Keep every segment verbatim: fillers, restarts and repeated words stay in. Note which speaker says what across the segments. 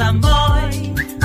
Speaker 1: gustan moi.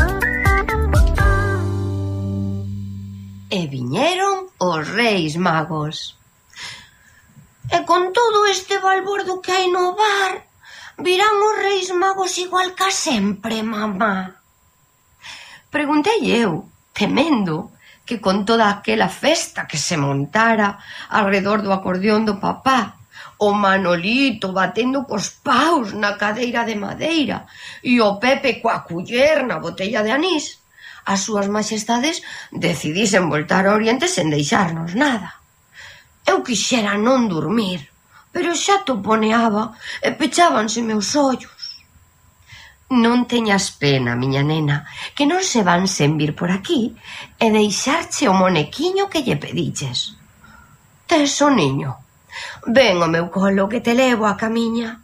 Speaker 2: E viñeron os Reis Magos. E con todo este balbordo que hai no bar, virán os Reis Magos igual que sempre, mamá? Preguntei eu, temendo que con toda aquela festa que se montara alrededor do acordeón do papá, o Manolito batendo cos paus na cadeira de madeira e o Pepe coa culler na botella de anís, as súas majestades decidisen voltar ao Oriente sen deixarnos nada. Eu quixera non dormir, pero xa toponeaba e pechábanse meus ollos. Non teñas pena, miña nena, que non se van sen vir por aquí e deixarche o monequiño que lle pediches. Tes o niño. Ven ao meu colo que te levo a camiña.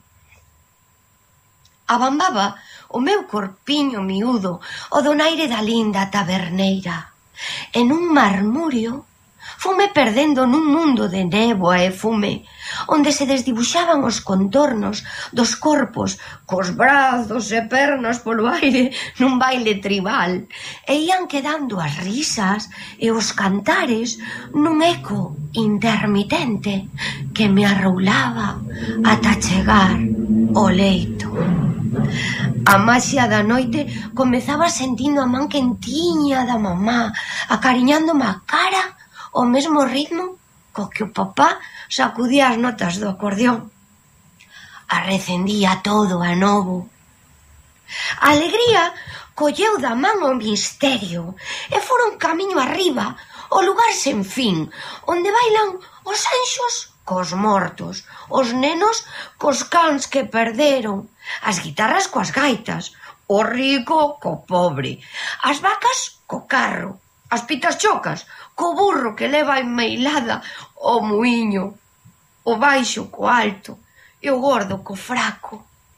Speaker 2: Abambaba o meu corpiño miúdo o donaire da linda taberneira. En un marmurio fume perdendo nun mundo de néboa e fume, onde se desdibuixaban os contornos dos corpos cos brazos e pernas polo aire nun baile tribal, e ían quedando as risas e os cantares nun eco intermitente que me arroulaba ata chegar ao leito. A maxia da noite comezaba sentindo a man quentiña da mamá, acariñándome a cara ao mesmo ritmo co que o papá sacudía as notas do acordeón. Arrecendía todo a novo. A alegría colleu da man o misterio e foron camiño arriba, o lugar sen fin, onde bailan os anxos cos mortos, os nenos cos cans que perderon, as guitarras coas gaitas, o rico co pobre, as vacas co carro, as pitas chocas co burro que leva enmeilada o muiño, o baixo co alto e o gordo co fraco.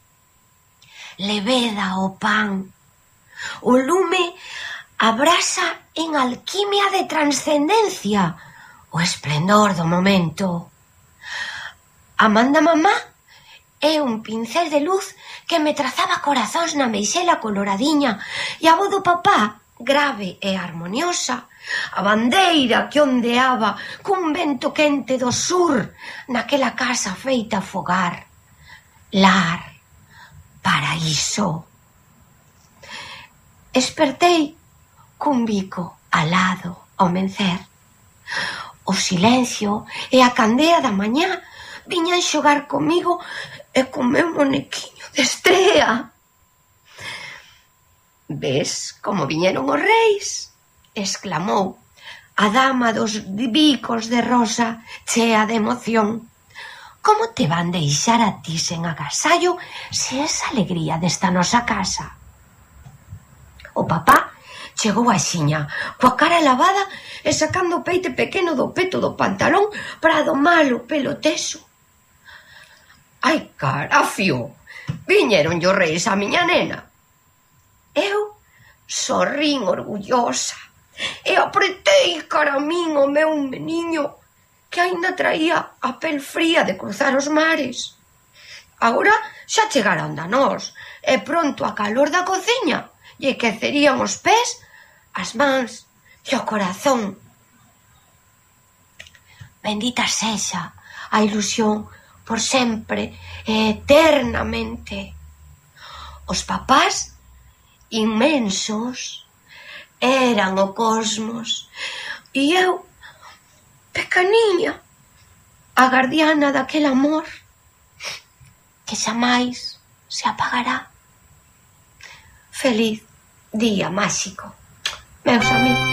Speaker 2: Leveda o pan, o lume abrasa en alquimia de transcendencia, o esplendor do momento. A man da mamá é un pincel de luz que me trazaba corazóns na meixela coloradiña e a voz do papá, grave e armoniosa, a bandeira que ondeaba cun vento quente do sur naquela casa feita fogar, lar, paraíso. Espertei cun bico alado ao mencer. O silencio e a candea da mañá viñan xogar comigo e con meu monequiño de estrea. Ves como viñeron os reis? Exclamou a dama dos bicos de rosa, chea de emoción. Como te van deixar a ti sen agasallo se esa alegría desta nosa casa? O papá chegou axiña, coa cara lavada e sacando o peite pequeno do peto do pantalón para domar o pelo teso. Ai, carafio, viñeron os reis a miña nena. Eu sorrín orgullosa e apretei cara a min o meu meniño que aínda traía a pel fría de cruzar os mares. Agora xa chegaron da nós e pronto a calor da cociña lle quecerían os pés, as mans e o corazón. Bendita sexa a ilusión por sempre e eternamente. Os papás inmensos eran o cosmos e eu, pequeniña, a guardiana daquel amor que xamais se apagará. Feliz día máxico, meus amigos.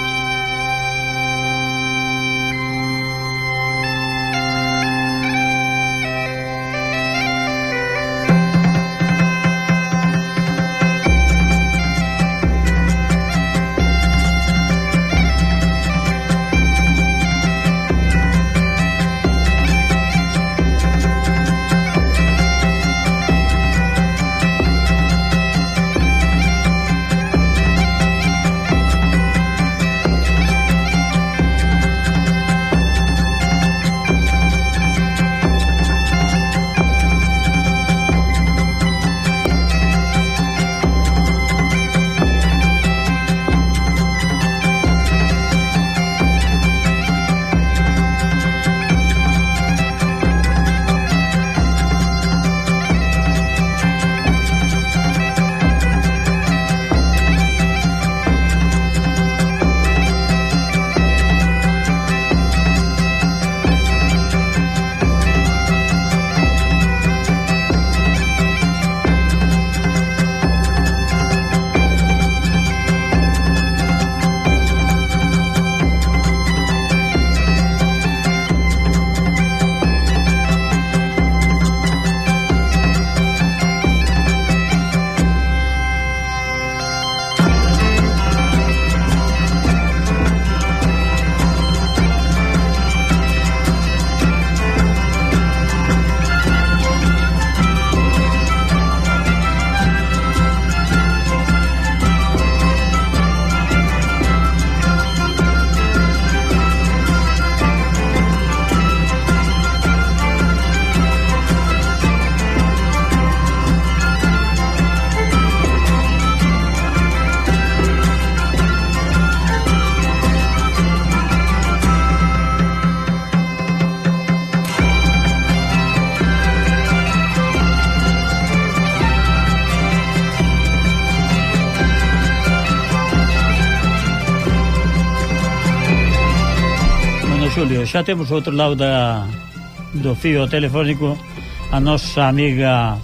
Speaker 1: Xulio, xa temos outro lado da, do fío telefónico a nosa amiga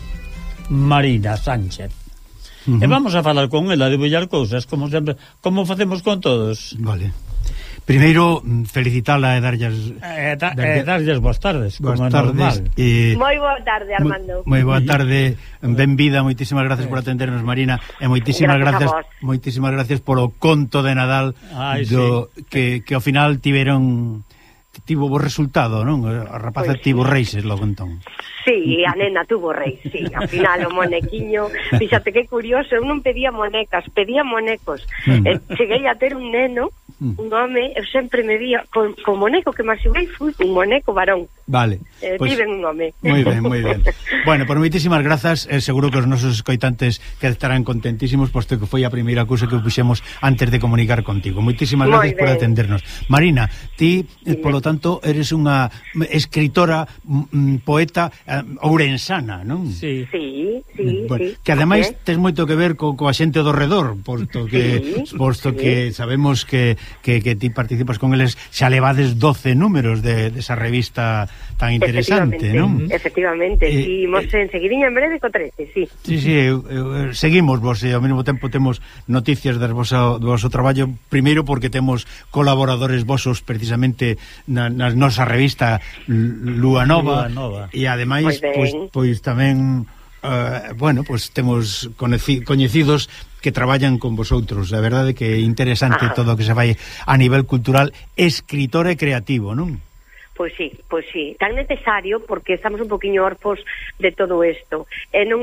Speaker 1: Marina Sánchez. Uh-huh. E vamos a falar con ela, de bullar cousas, como sempre, como facemos con todos.
Speaker 3: Vale. Primeiro, felicitala e darlles...
Speaker 1: E, da, darlle, e darlles boas tardes,
Speaker 3: boas
Speaker 1: como
Speaker 3: tardes,
Speaker 1: é normal.
Speaker 4: E, moi boa tarde, Armando.
Speaker 3: Moi boa tarde, benvida, moitísimas gracias por atendernos, Marina, e moitísimas gracias, gracias moitísimas gracias polo conto de Nadal. Ai, do, sí. que, que ao final tiveron... tivo bo resultado, non? A rapaza pues tivo sí. Reixes logo entón.
Speaker 4: Sí, a nena tuvo reis, sí. Ao final o monequiño, fíxate que curioso, eu non pedía monecas, pedía monecos. Mm. E cheguei a ter un neno, mm. un home, eu sempre me vía con, con moneco, que máis xeguei fui un moneco varón.
Speaker 3: Vale.
Speaker 4: Eh, pues, viven un home.
Speaker 3: Moi ben, moi ben. Bueno, por moitísimas grazas, eh, seguro que os nosos escoitantes que estarán contentísimos, posto que foi a primeira cousa que puxemos antes de comunicar contigo. Moitísimas gracias por atendernos. Marina, ti, eh, polo tanto, eres unha escritora, m, poeta eh, ourensana, non?
Speaker 4: Sí, sí, sí.
Speaker 3: Bueno,
Speaker 4: sí.
Speaker 3: Que ademais okay. tes moito que ver co, coa xente do redor, posto que sí, posto sí. que sabemos que, que, que ti participas con eles, xa levades doce números de, de esa revista tan interesante, non?
Speaker 4: Efectivamente, eh, sí, imos eh, en seguidiña en breve co trece, sí.
Speaker 3: Sí, sí, eu, eu, seguimos vos e ao mesmo tempo temos noticias do vosso, do vosso traballo, primeiro porque temos colaboradores vosos precisamente na, na nosa revista Lúa Nova, Lúa Nova. E ademais, pois, pois tamén Uh, bueno, pues temos coneci- coñecidos que traballan con vosotros. A verdade que é interesante. Ajá. Todo o que se vai a nivel cultural, escritor e creativo, non?
Speaker 4: Pois sí, pois sí, tan necesario porque estamos un poquinho orfos de todo isto. E non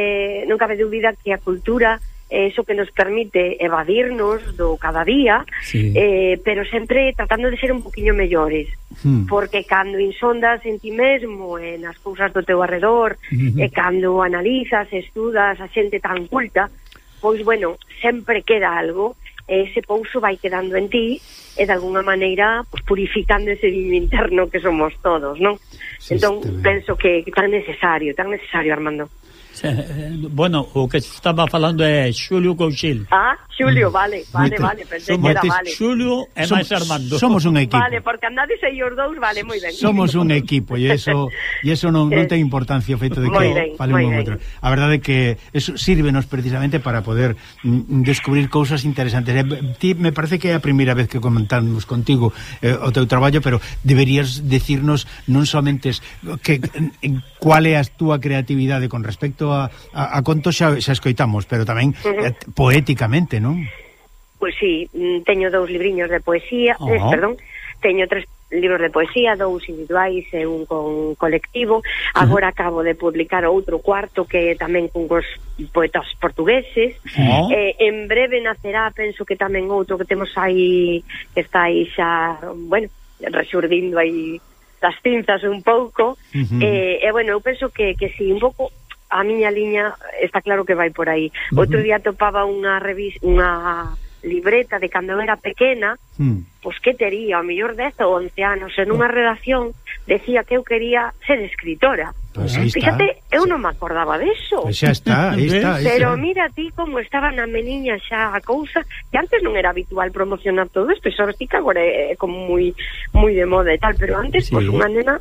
Speaker 4: é non cabe dúbida que a cultura é iso que nos permite evadirnos do cada día, sí. eh, pero sempre tratando de ser un poquinho mellores. Hmm. Porque cando insondas en ti mesmo e nas cousas do teu arredor, uh-huh. e cando analizas, estudas a xente tan culta, pois bueno, sempre queda algo, e ese pouso vai quedando en ti e de alguna maneira pues, purificando ese viño interno que somos todos, non? Sí, entón penso que, que tan necesario, tan necesario, Armando.
Speaker 1: Bueno, o que estaba falando é Xulio Couchil.
Speaker 4: Ah, Xulio, vale, vale, vale, pensei que era vale.
Speaker 1: Xulio e máis Armando.
Speaker 3: Somos un equipo.
Speaker 4: Vale, porque andades aí os dous, vale, moi ben.
Speaker 3: Somos un equipo e eso e eso non, non ten importancia o feito de que falemos un outro. A verdade é que eso sírvenos precisamente para poder mm, descubrir cousas interesantes. Eh, ti me parece que é a primeira vez que comentamos contigo eh, o teu traballo, pero deberías decirnos non somente que eh, cual é a túa creatividade con respecto a, a, a contos xa, xa escoitamos, pero tamén uh-huh. eh, poéticamente, non?
Speaker 4: Pois sí, teño dous libriños de poesía, oh. eh, perdón, teño tres libros de poesía, dous individuais e un con colectivo. Agora uh-huh. acabo de publicar outro cuarto que tamén con os poetas portugueses. Uh-huh. Eh, en breve nacerá, penso que tamén outro que temos aí, que está aí xa, bueno, resurdindo aí das cinzas un pouco. Uh-huh. eh, e bueno, eu penso que, que si un pouco a miña liña está claro que vai por aí. Uh-huh. Outro día topaba unha revista, unha libreta de cando era pequena, uh-huh. pois que tería, ao mellor dez ou once anos, en unha redacción decía que eu quería ser escritora.
Speaker 3: Pues
Speaker 4: fíjate, eu non me acordaba deso.
Speaker 3: Pues xa está, aí está, aí
Speaker 4: pero
Speaker 3: está.
Speaker 4: mira ti como estaba na meniña xa a cousa, que antes non era habitual promocionar todo isto, e sabes ti que agora é como moi moi de moda e tal, pero antes, sí. Pois unha nena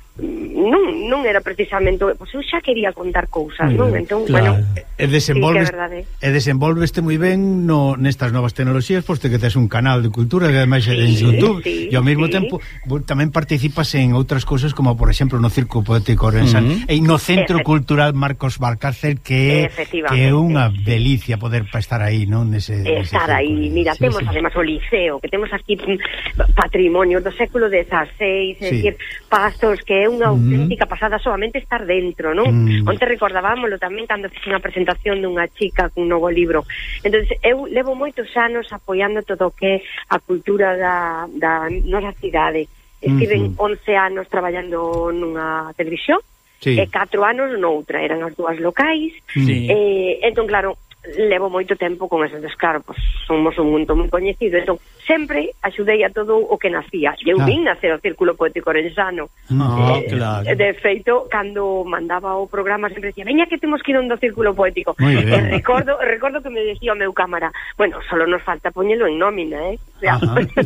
Speaker 4: non, non era precisamente, pois eu xa quería contar cousas, non? Entón, claro. Bueno,
Speaker 3: e desenvolves, sí, e desenvolveste moi ben no, nestas novas tecnoloxías, posto que tes un canal de cultura que ademais é sí, en YouTube, sí, e ao mesmo sí. tempo tamén participas en outras cousas como, por exemplo, no Circo Poético Ourensán, uh-huh. e no Centro Efect- Cultural Marcos Valcárcel, que é que é unha delicia poder estar aí, non? Nese,
Speaker 4: estar nese aí, mira, sí, temos sí. además o Liceo, que temos aquí patrimonio do século dieciséis, é sí. dicir, pastos que é unha auténtica pasada solamente estar dentro, non? Mm. Onte recordábamoslo tamén cando fixen a presentación dunha chica cun novo libro. Entonces, eu levo moitos anos apoiando todo o que é a cultura da, da nosa cidade. Estiven mm-hmm. once anos traballando nunha televisión, sí. e catro anos noutra, eran as dúas locais, sí. e, entón, claro, levo moito tempo con esos, claro, pues, somos un mundo moi coñecido, entón, sempre axudei a todo o que nacía. Eu
Speaker 3: Ah.
Speaker 4: vin nacer o Círculo Poético Orensano.
Speaker 1: Ah,
Speaker 4: Eh,
Speaker 1: claro.
Speaker 4: De feito, cando mandaba o programa sempre decía, veña que temos que ir onde o Círculo Poético.
Speaker 3: Moi
Speaker 4: E
Speaker 3: ben.
Speaker 4: recordo, recordo que me decía o meu cámara, bueno, solo nos falta poñelo en nómina, eh? O sea,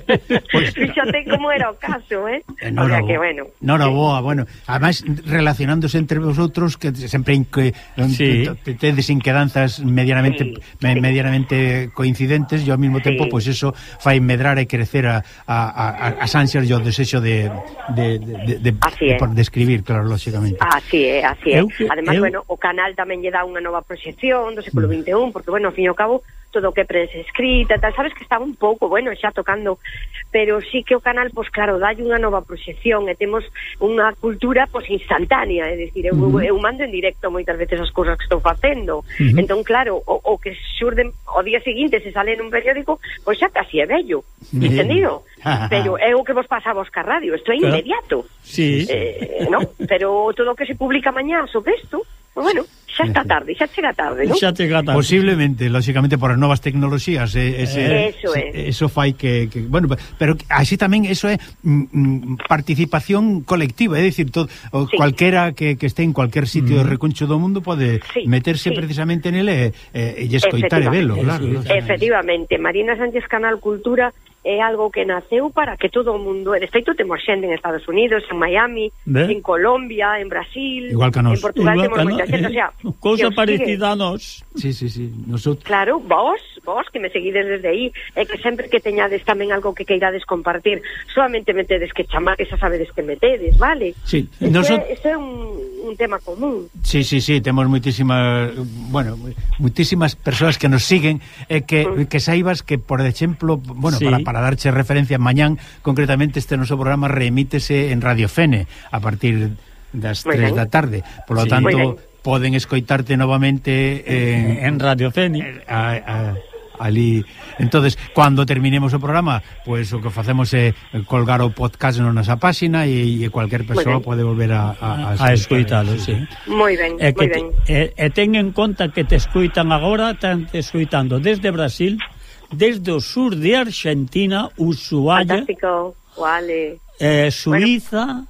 Speaker 3: Pois-
Speaker 4: fíxate como era o caso, eh?
Speaker 3: Eh,
Speaker 4: O sea
Speaker 3: Nora,
Speaker 4: que, bueno.
Speaker 3: Nora boa, bueno, además relacionándose entre vosotros que sempre inque,
Speaker 1: Sí.
Speaker 3: te- tedes inquedanzas medianamente
Speaker 4: Sí,
Speaker 3: me-
Speaker 4: sí.
Speaker 3: medianamente coincidentes e ao mesmo tempo
Speaker 4: Sí.
Speaker 3: pois eso fai medrar e crecer a, a, a, as ansias e o desexo de de, de, de,
Speaker 4: Así
Speaker 3: de,
Speaker 4: é.
Speaker 3: por de escribir, claro, lógicamente.
Speaker 4: Así é, así é.
Speaker 1: Eu-
Speaker 4: Además,
Speaker 1: eu-
Speaker 4: bueno, o canal tamén lle dá unha nova proxección do século vinte e un, porque, bueno, ao fin e ao cabo, todo o que é prensa escrita, tal, sabes que estaba un pouco, bueno, xa tocando, pero sí que o canal, pois claro, dalle unha nova proxección e temos unha cultura, pois, instantánea, é dicir, eu,
Speaker 1: Uh-huh.
Speaker 4: eu mando en directo moitas veces as cousas que estou facendo,
Speaker 1: Uh-huh.
Speaker 4: entón, claro, o, o que xurde o día seguinte se sale nun periódico, pois xa casi é bello, entendido? Pero é o que vos pasa a vos ca radio, isto é
Speaker 1: Claro.
Speaker 4: inmediato.
Speaker 1: Sí.
Speaker 4: Eh, no, pero todo o que se publica mañá sobre isto, pues bueno, xa está tarde, xa chega tarde, ¿no?
Speaker 1: Xa te gata.
Speaker 3: Posiblemente, lógicamente por as novas tecnoloxías, eh, ese,
Speaker 4: Eh, eso
Speaker 3: se-
Speaker 4: é.
Speaker 3: eso fai que, que bueno, pero así tamén eso é mm, mm, participación colectiva, é dicir, todo, o
Speaker 4: Sí.
Speaker 3: cualquera que, que este en cualquier sitio de recuncho do mundo pode
Speaker 4: Sí,
Speaker 3: meterse
Speaker 4: sí.
Speaker 3: precisamente nele e, e escoitar e velo, claro.
Speaker 1: Efectivamente.
Speaker 3: lógicamente.
Speaker 4: Efectivamente, Marina Sánchez Canal Cultura é algo que naceu para que todo o mundo, e de feito temos xente en Estados Unidos, en Miami,
Speaker 1: Ve?
Speaker 4: en Colombia, en Brasil,
Speaker 3: Igual que a nós.
Speaker 4: en Portugal
Speaker 1: Igual
Speaker 4: temos
Speaker 1: que
Speaker 4: moita
Speaker 1: no-
Speaker 4: xente, o sea,
Speaker 1: eh, cousa
Speaker 4: que os
Speaker 1: parecida
Speaker 4: sigue.
Speaker 1: a nós.
Speaker 3: Sí, sí, sí. Nosotros
Speaker 4: Claro, vos, vos que me seguides desde aí, e que sempre que teñades tamén algo que queirades compartir, solamente me tedes que chamar, que xa sabedes que metedes, vale?
Speaker 3: Sí,
Speaker 4: Isto
Speaker 3: nosot-
Speaker 4: é, isto é un, un tema común.
Speaker 3: Sí, sí, sí, temos moitísimas, bueno, moitísimas persoas que nos siguen e que, que saibas que, por exemplo, bueno,
Speaker 1: Sí.
Speaker 3: para, para darche referencia mañán, concretamente este noso programa remítese en Radio Fene a partir das
Speaker 4: Moi
Speaker 3: tres
Speaker 4: ben.
Speaker 3: da tarde. Por lo
Speaker 1: Sí.
Speaker 4: Moi
Speaker 3: tanto,
Speaker 4: ben.
Speaker 3: poden escoitarte novamente en,
Speaker 1: En Radio Feni.
Speaker 3: a, a, ali. Entonces, cando terminemos o programa, pois pues, o que facemos é colgar o podcast na nosa páxina e, e cualquier persoa
Speaker 4: ben.
Speaker 3: pode volver a a,
Speaker 1: A escoitalo, sí.
Speaker 4: Moi ben,
Speaker 1: E,
Speaker 4: moi
Speaker 1: que
Speaker 4: ben.
Speaker 1: te, e, e ten en conta que te escoitan agora, están te escoitando desde Brasil, desde o sur de Argentina, Ushuaia,
Speaker 4: Fantástico, vale.
Speaker 1: eh, Suiza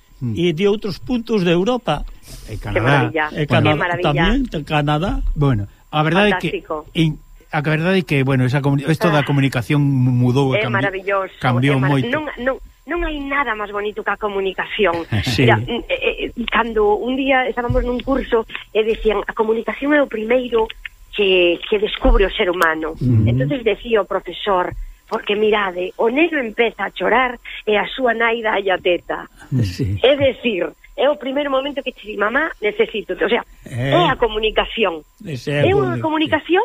Speaker 1: e de outros puntos de Europa.
Speaker 3: e
Speaker 4: Que
Speaker 3: Canadá.
Speaker 4: maravilla,
Speaker 1: E
Speaker 4: que
Speaker 1: Canadá
Speaker 4: maravilla.
Speaker 1: tamén, de Canadá.
Speaker 3: Bueno, a verdade é que
Speaker 4: Fantástico.
Speaker 3: in, a verdade é que, bueno, esa comuni isto da comunicación mudou e
Speaker 4: É
Speaker 3: cambi
Speaker 4: maravilloso.
Speaker 3: cambiou
Speaker 4: é marav-
Speaker 3: moito.
Speaker 4: Non, non, non hai nada máis bonito que a comunicación.
Speaker 1: Sí.
Speaker 4: Mira, eh, eh, cando un día estábamos nun curso e decían a comunicación é o primeiro que, que descubre o ser humano.
Speaker 3: Mm.
Speaker 4: Entonces decía o profesor, porque mirade, o negro empeza a chorar e a súa nai dá a teta.
Speaker 1: Sí.
Speaker 4: É decir, é o primeiro momento que te di, mamá, necesito. O sea,
Speaker 1: Eh.
Speaker 4: é a comunicación.
Speaker 1: Ese
Speaker 4: É
Speaker 1: o-
Speaker 4: unha comunicación.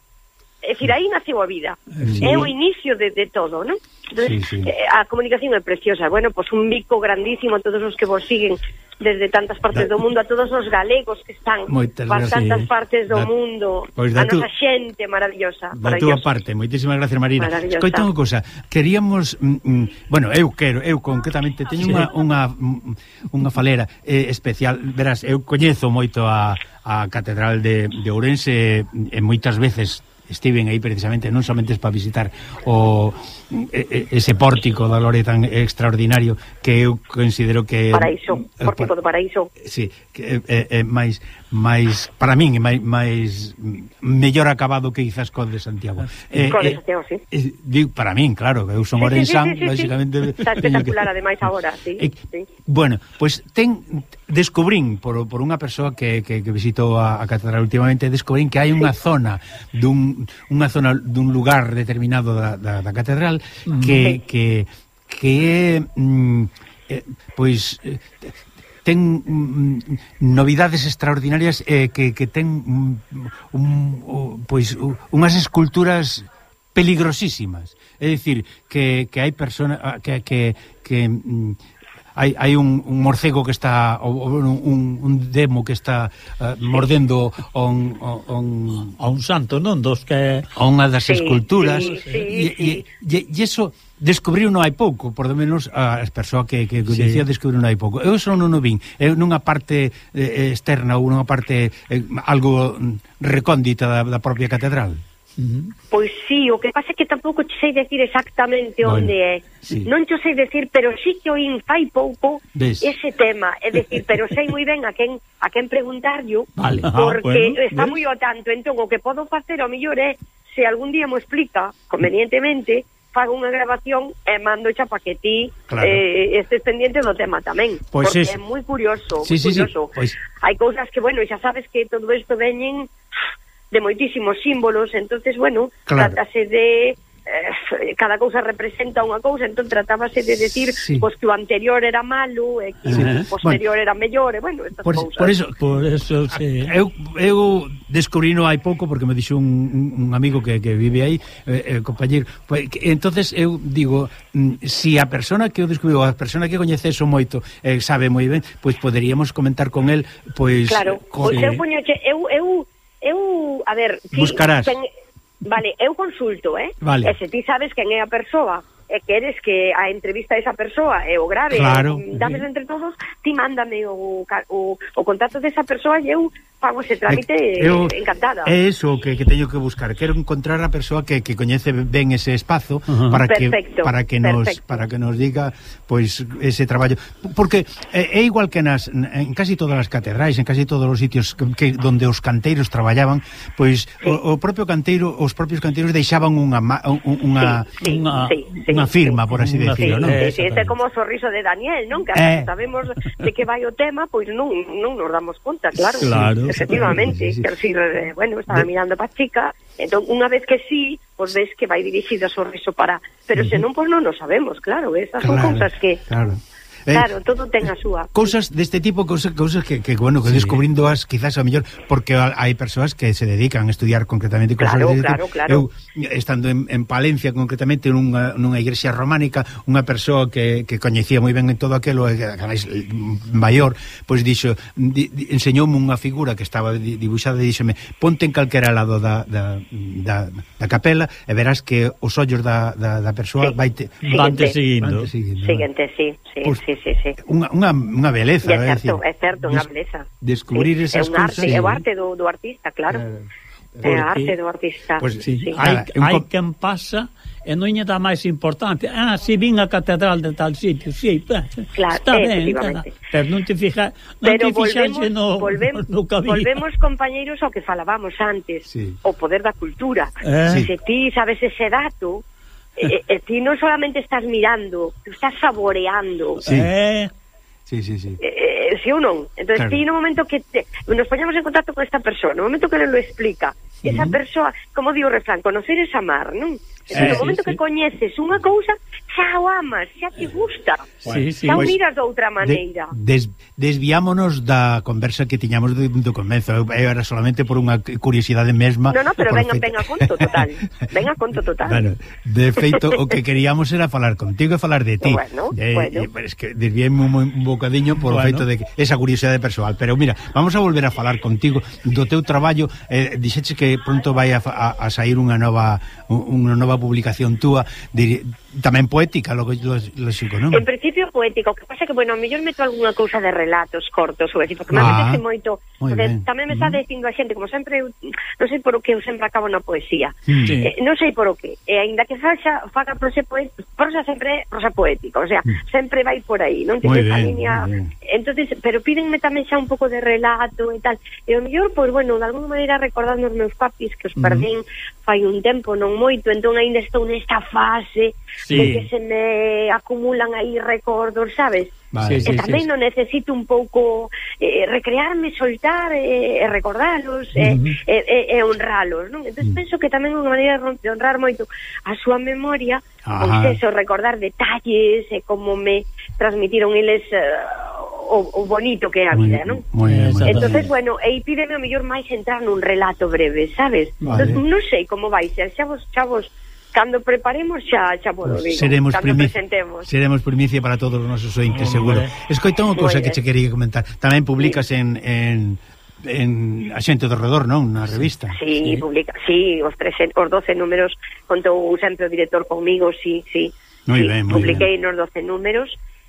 Speaker 4: É dicir, aí naceu a vida.
Speaker 1: Sí.
Speaker 4: É o inicio de, de todo, non? Entonces,
Speaker 3: Sí, sí.
Speaker 4: eh, a comunicación é preciosa. Bueno, pues un bico grandísimo a todos os que vos siguen desde tantas partes do mundo, a todos os galegos que están
Speaker 3: Moitas
Speaker 4: por
Speaker 3: gracias.
Speaker 4: tantas partes do
Speaker 3: Da-
Speaker 4: mundo,
Speaker 3: pois
Speaker 4: a
Speaker 3: da tu-
Speaker 4: nosa xente maravillosa.
Speaker 3: Da túa
Speaker 4: maravillosa.
Speaker 3: parte, moitísimas gracias, Marina.
Speaker 4: Maravillosa.
Speaker 3: Escoita unha cousa, queríamos mm, mm, bueno, eu quero, eu concretamente teño
Speaker 1: Sí.
Speaker 3: unha unha mm, unha falera eh, especial, verás, eu coñezo moito a a Catedral de de Ourense e moitas veces estiven aí precisamente non somente para visitar o e, e, ese pórtico da Lore tan extraordinario que eu considero que
Speaker 4: Paraíso,
Speaker 3: eh,
Speaker 4: pórtico do paraíso.
Speaker 3: Sí, que é, é máis máis para min é máis, máis mellor acabado que quizás co de Santiago. Eh,
Speaker 4: Co de
Speaker 3: eh,
Speaker 4: Santiago, sí.
Speaker 3: eh, digo, para min, claro, que eu son
Speaker 4: Sí, sí, sí,
Speaker 3: orensán,
Speaker 4: sí, sí, sí.
Speaker 3: basicamente.
Speaker 4: Está espectacular, ademais, agora, sí,
Speaker 3: Eh,
Speaker 4: sí.
Speaker 3: Bueno, pois pues, ten descubrín por, por unha persoa que, que, que visitou a, a catedral últimamente, descubrín que hai unha zona dun unha zona dun lugar determinado da, da, da catedral que, que que é mm, eh, pois eh, ten mm, novidades extraordinarias eh, que, que ten mm, un, un, pois unhas esculturas peligrosísimas. É dicir, que, que hai persona que, que, que mm, hai, hai un, un morcego que está ou, ou un, un demo que está uh, mordendo on, on,
Speaker 1: A un santo, non? Dos que...
Speaker 3: a unha das
Speaker 4: Sí,
Speaker 3: esculturas
Speaker 4: sí, sí,
Speaker 3: e,
Speaker 4: sí.
Speaker 3: e, e iso descubriu non hai pouco, por lo menos as persoas que, que
Speaker 1: Sí.
Speaker 3: decía descubriu non hai pouco. Eu só non o vin, eu nunha parte eh, externa ou nunha parte eh, algo recóndita da, da propia catedral.
Speaker 1: Uh-huh.
Speaker 4: Pois sí, o que pasa é que tampouco che sei decir exactamente
Speaker 3: bueno,
Speaker 4: onde é.
Speaker 3: Sí.
Speaker 4: Non che sei decir, pero sí que oín fai pouco
Speaker 3: ¿Ves?
Speaker 4: ese tema, é decir, pero sei moi ben a quen a quen preguntarllo,
Speaker 3: vale.
Speaker 4: porque
Speaker 1: ah, bueno,
Speaker 4: está
Speaker 1: ¿ves?
Speaker 4: moi ao tanto. Entón, o que podo facer ao mellor é, se algún día mo explica convenientemente, fago unha grabación e mando xa para que ti
Speaker 3: claro.
Speaker 4: eh, estés pendiente do tema tamén,
Speaker 3: Pois
Speaker 4: porque
Speaker 3: es...
Speaker 4: é moi curioso,
Speaker 3: sí,
Speaker 4: moi
Speaker 3: sí,
Speaker 4: curioso.
Speaker 3: sí. Pois...
Speaker 4: Hai cousas que, bueno, xa sabes que todo isto veñen de moitísimos símbolos, entonces, bueno,
Speaker 3: claro.
Speaker 4: tratase de eh, cada cousa representa unha cousa, entón tratábase de decir
Speaker 3: sí.
Speaker 4: pois que o anterior era malo e que
Speaker 3: sí.
Speaker 4: o posterior
Speaker 3: bueno,
Speaker 4: era mellor, e bueno, estas
Speaker 3: por,
Speaker 4: cousas.
Speaker 3: por eso,
Speaker 1: por eso sí.
Speaker 3: eu, eu descubrino hai pouco porque me dixo un, un, un amigo que, que vive aí, eh, eh, compañeiro, pues, que, entonces eu digo, mm, si a persona que eu descubrí, a persona que coñeceso moito, eh, sabe moi ben, pois pues poderíamos comentar con el, pois pues,
Speaker 4: claro,
Speaker 3: con,
Speaker 4: pois eu poñoche, eu eu eu, a ver, ti,
Speaker 3: buscarás.
Speaker 4: Ten, vale, eu consulto, eh?
Speaker 3: Vale.
Speaker 4: E se ti sabes quen é a persoa e queres que a entrevista a esa persoa e o grave,
Speaker 3: claro.
Speaker 4: dámelo entre todos, ti mándame o, o, o contacto desa persoa e eu fago ese trámite eu, encantada.
Speaker 3: É eso que, que teño que buscar. Quero encontrar a persoa que, que coñece ben ese espazo uh-huh. para
Speaker 4: perfecto,
Speaker 3: que para que nos
Speaker 4: perfecto.
Speaker 3: para que nos diga pois ese traballo, porque é, é igual que nas en casi todas as catedrais, en casi todos os sitios que, que donde os canteiros traballaban, pois sí. o, o propio canteiro, os propios canteiros deixaban unha unha
Speaker 4: sí, sí,
Speaker 3: unha,
Speaker 4: sí, sí,
Speaker 3: unha firma, por así decirlo,
Speaker 4: sí,
Speaker 3: non?
Speaker 4: Sí, sí, este é como o sorriso de Daniel, non? Que eh. sabemos de que vai o tema, pois non non nos damos conta, claro.
Speaker 1: Claro.
Speaker 4: Efectivamente,
Speaker 3: sí, sí.
Speaker 4: pero si, bueno, estaba de... mirando para chica, entón unha vez que sí, pois ves que vai dirixido a sorriso para, pero uh-huh. senón pois non o sabemos, claro, esas
Speaker 3: claro,
Speaker 4: son cousas que
Speaker 3: claro.
Speaker 4: Eh, claro, todo ten a súa.
Speaker 3: Cousas deste tipo, cousas, cousas que, que bueno, que sí. descubrindo as quizás a mellor, porque hai persoas que se dedican a estudiar concretamente cousas
Speaker 4: claro,
Speaker 3: deste
Speaker 4: claro,
Speaker 3: tipo.
Speaker 4: Claro.
Speaker 3: Eu, estando en, en Palencia concretamente nunha, nunha igrexa románica, unha persoa que, que coñecía moi ben en todo aquilo, que ademais maior, pois dixo, di, di, enseñoume unha figura que estaba dibuixada e díxome, ponte en calquera lado da, da, da, da capela e verás que os ollos da, da, da persoa
Speaker 4: sí.
Speaker 3: vaite,
Speaker 1: vante seguindo.
Speaker 3: seguindo.
Speaker 4: Seguinte, sí, sí, pues, sí. Sí, sí.
Speaker 3: Unha, unha, unha beleza,
Speaker 4: é certo,
Speaker 3: decir,
Speaker 4: é certo, unha beleza.
Speaker 3: Descubrir sí. esas
Speaker 4: é un
Speaker 3: cousas.
Speaker 4: Arte, é o arte do, do artista, claro. É a arte do artista.
Speaker 3: Pues,
Speaker 1: sí.
Speaker 4: Sí.
Speaker 1: Hai, hai quen pasa e non lle dá máis importante. Ah, si vin a catedral de tal sitio, sí, claro, está ben, pero non te fijas, non
Speaker 4: pero
Speaker 1: te fixaxe no,
Speaker 4: volvemos,
Speaker 1: no que había.
Speaker 4: Volvemos, compañeiros, ao que falábamos antes,
Speaker 3: sí.
Speaker 4: o poder da cultura.
Speaker 1: Eh.
Speaker 4: Se ti sabes ese dato, e, e ti non solamente estás mirando, tú estás saboreando.
Speaker 3: Sí.
Speaker 1: Eh.
Speaker 3: Sí, sí, sí.
Speaker 4: Eh, sí ou non? Entón, claro. ti no momento que te, nos poñamos en contacto con esta persona, no momento que le lo explica, uh-huh. esa persoa, como digo o refrán, conocer es amar, non? Entón, sí, no momento sí, que sí. coñeces unha cousa, xa o amas, xa te gusta.
Speaker 1: Sí, sí.
Speaker 4: Xa o
Speaker 3: pues,
Speaker 4: miras de outra maneira.
Speaker 3: De, des, desviámonos da conversa que tiñamos do, do comenzo. Eu era solamente por unha curiosidade mesma.
Speaker 4: No, no, pero venga,
Speaker 3: feito...
Speaker 4: venga a conto total. Venga a conto total.
Speaker 3: Bueno, de feito, o que queríamos era falar contigo e falar de ti.
Speaker 4: Bueno,
Speaker 3: eh,
Speaker 4: bueno.
Speaker 3: Eh, es que desviéme un, un bocadiño por bueno. o feito de que esa curiosidade persoal. Pero mira, vamos a volver a falar contigo do teu traballo. Eh, dixeche que pronto vai a, a, a sair unha nova unha nova publicación túa, dir, tamén poética, logo lógico, non?
Speaker 4: En principio poética, o que pasa que, bueno, a mellor meto algunha cousa de relatos cortos, ou decir, porque me
Speaker 3: ah,
Speaker 4: apetece moito, porque tamén me está dicindo a xente, como sempre, eu, non sei por o que eu sempre acabo na poesía,
Speaker 3: sí.
Speaker 4: eh, non sei por o que, e aínda que faxa, faga prosa poética, prosa sempre é prosa poética, o sea, mm. sempre vai por aí, non ten esa línea, entonces, pero pídenme tamén xa un pouco de relato e tal, e o mellor, pois, bueno, de alguma maneira recordando os meus papis, que os mm. perdín fai un tempo, non moito, entón aínda estou nesta fase, sí. de que se me acumulan aí recordos, sabes?
Speaker 3: Vale.
Speaker 4: E
Speaker 3: Sí, sí,
Speaker 4: tamén
Speaker 3: sí,
Speaker 4: non necesito un pouco eh, recrearme, soltar e eh, recordalos e uh -huh. eh, eh, eh, honralos, non? Entón uh -huh. penso que tamén é unha maneira de honrar moito a súa memoria, pois eso, recordar detalles e como me transmitiron eles uh, o, o bonito que é a vida, non?
Speaker 3: Moi ben,
Speaker 4: entonces, bueno, e pídeme o mellor máis entrar nun relato breve, sabes?
Speaker 3: Vale.
Speaker 4: Entón, non sei como vai ser, xa vos, xa vos cando preparemos xa xa vos
Speaker 3: pues
Speaker 4: digo,
Speaker 3: seremos
Speaker 4: cando
Speaker 3: primicia,
Speaker 4: presentemos.
Speaker 3: Seremos primicia para todos os nosos ointes, seguro. Escoita unha cousa que che quería comentar. Tamén publicas sí. en, en en A Xente do Redor, non? Na revista.
Speaker 4: Sí, sí. publica, sí, os tres os doce números contou sempre o director comigo, sí, sí.
Speaker 3: Moi
Speaker 4: sí,
Speaker 3: ben, moi
Speaker 4: publiquei
Speaker 3: ben.
Speaker 4: nos doce números.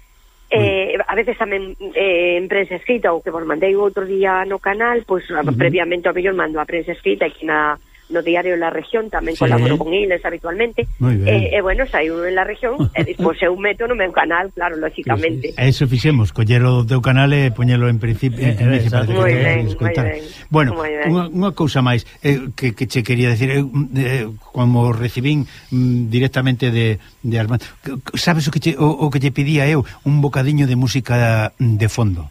Speaker 4: Eh, a veces tamén eh, en prensa escrita, o que vos mandei outro día no canal, pois pues, uh -huh. previamente ao mellor mando a prensa escrita aquí na no diario La Región, tamén sí. colaboro con eles habitualmente, e, e bueno, saiu en La Región, e despois eu meto no meu canal, claro, lógicamente.
Speaker 3: Sí, sí. Eso fixemos, coller o teu canal e poñelo en principio.
Speaker 4: Eh, eh, moi ben, moi ben.
Speaker 3: Bueno, unha, unha cousa máis eh, que, que che quería decir, eu, eh, como recibín mm, directamente de, de Armando, sabes o que, che, o, o que lle pedía eu? Un bocadiño de música de fondo.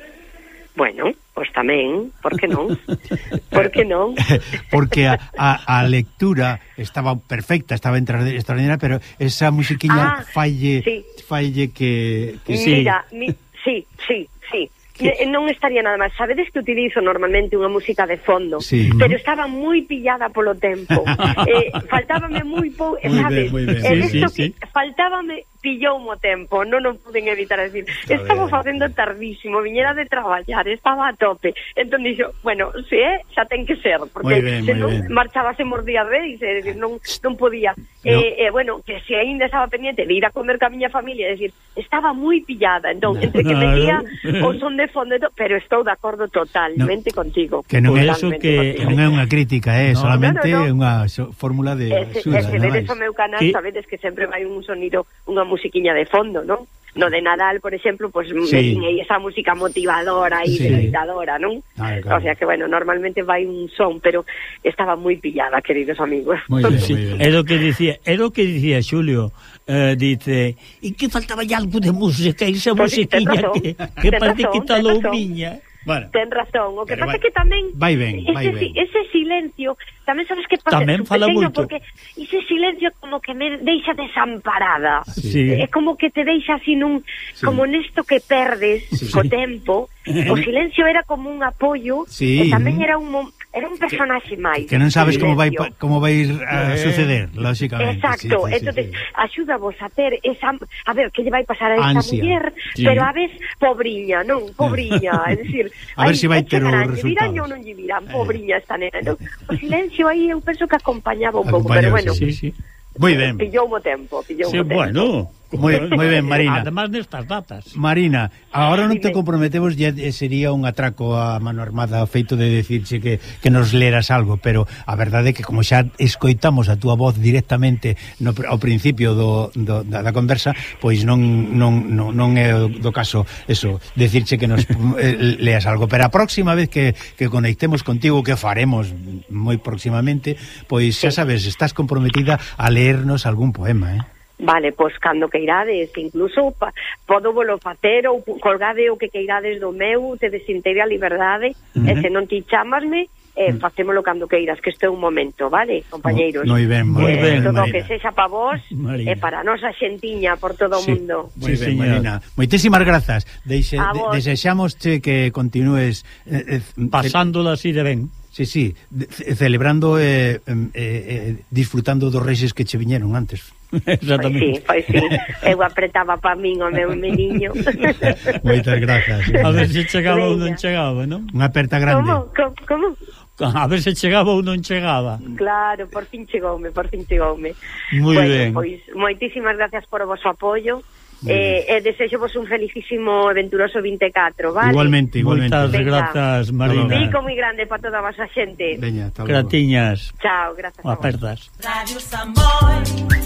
Speaker 4: Bueno, pois pues tamén, por que non? Por que non?
Speaker 3: Porque a, a, a lectura estaba perfecta, estaba extraordinaria, pero esa musiquiña ah, falle, sí. falle que, que
Speaker 4: Mira, sí. Mi, sí, sí, sí. Que... non estaría nada máis. Sabedes que utilizo normalmente unha música de fondo, sí. pero estaba moi pillada polo tempo. eh, faltábame moi pouco, sabes? Ben, ben. Eh, sí, sí, sí. Faltábame pillou mo tempo, non o puden evitar a decir, estaba facendo tardísimo, viñera de traballar, estaba a tope. Entón dixo, bueno, se é, xa ten que ser, porque ben, se non marchábase mor día reis, é dicir, non, non podía. No. Eh, eh, bueno, que se ainda estaba pendiente de ir a comer ca miña familia, é dicir, estaba moi pillada, entón, no. entre que metía o son de fondo, pero estou de acordo totalmente no. contigo.
Speaker 3: Que non é eso que non é unha crítica, é no. solamente no, no, no. unha so, fórmula de axuda.
Speaker 4: Se vedes o meu canal, ¿Qué? sabedes que sempre vai un sonido, unha musiquiña de fondo, non? No de Nadal, por exemplo, pues sí. me esa música motivadora e sí. debilitadora, non? Ah, claro. O sea que, bueno, normalmente vai un son, pero estaba moi pillada, queridos amigos.
Speaker 1: Moi ben, sí. moi ben. É o que dicía, é o que dicía Xulio, eh, dice, e que faltaba ya algo de música, esa pues musiquinha sí, que, que parece que talou miña.
Speaker 4: Bueno, ten razón, o que pasa é que tamén
Speaker 3: vai ben, vai
Speaker 4: ese,
Speaker 3: ben.
Speaker 4: ese silencio, tamén sabes que pasa,
Speaker 1: tamén fala
Speaker 4: pequeño,
Speaker 1: moito,
Speaker 4: porque ese silencio como que me deixa desamparada.
Speaker 1: Sí.
Speaker 4: É como que te deixa así nun, sí. como nesto que perdes sí. co tempo. O silencio era como un apoio, sí. e tamén era un era un personaxe máis.
Speaker 3: Que non sabes como vai como vai a suceder, lógicamente.
Speaker 4: Exacto, sí, sí, entonces sí, sí. axúdavos a ter esa, a ver, que lle vai pasar a esta Ansia. muller, sí. pero a vez pobriña, non, pobriña, é dicir,
Speaker 3: a ver se si vai ter os resultados.
Speaker 4: Virán ou non lle virán, pobriña esta nena. Entón, o silencio aí eu penso que acompañaba un pouco, pero bueno.
Speaker 3: Sí, sí. Moi ben.
Speaker 4: Pillou o tempo, pillou
Speaker 1: sí,
Speaker 4: o tempo.
Speaker 1: Bueno,
Speaker 3: moi, moi ben, Marina.
Speaker 1: Además nestas datas.
Speaker 3: Marina, agora non te comprometemos, ya sería un atraco a mano armada feito de decirche que, que nos leras algo, pero a verdade é que como xa escoitamos a túa voz directamente no, ao principio do, do, da, da conversa, pois non, non, non, non é do caso eso, decirche que nos leas algo, pero a próxima vez que, que conectemos contigo, que faremos moi próximamente, pois xa sabes, estás comprometida a leernos algún poema, eh?
Speaker 4: Vale, pois cando queirades, incluso pa, podo volo facer ou colgade o que queirades do meu, te desintegra a liberdade, uh-huh. e se non ti chamasme, eh, facémolo cando queiras, que este é un momento, vale, compañeiros?
Speaker 3: Moi ben, moi
Speaker 4: eh,
Speaker 3: ben,
Speaker 4: todo
Speaker 3: Marina.
Speaker 4: O que sexa pa vos, e eh, para nosa xentiña por todo o
Speaker 3: sí.
Speaker 4: mundo.
Speaker 3: Moi sí, ben, Marina. Moitísimas grazas. Deixe, de, desexamos que continúes eh, eh,
Speaker 1: pasándola así de ben.
Speaker 3: Sí, sí, de, celebrando e eh, eh, eh, disfrutando dos reixes que che viñeron antes.
Speaker 1: Exactamente.
Speaker 4: Pois sí, pois sí. Eu apretaba pa min o meu meniño.
Speaker 3: Moitas grazas.
Speaker 1: A ver se chegaba ou non chegaba, non?
Speaker 3: Unha aperta grande.
Speaker 4: Como? Como? Como?
Speaker 1: A ver se chegaba ou non chegaba.
Speaker 4: Claro, por fin chegoume, por fin chegoume.
Speaker 1: Moi
Speaker 4: bueno,
Speaker 1: ben.
Speaker 4: Pois moitísimas gracias por o vosso apoio. Eh, e desexo vos un felicísimo e venturoso vinte e catro, vale?
Speaker 3: Igualmente, igualmente.
Speaker 1: Moitas grazas, Marina.
Speaker 4: Un bico moi grande para toda a vosa xente.
Speaker 3: Veña, hasta
Speaker 1: logo. Gratiñas.
Speaker 4: Chao, grazas.
Speaker 1: Apertas.
Speaker 5: Radio Samboy.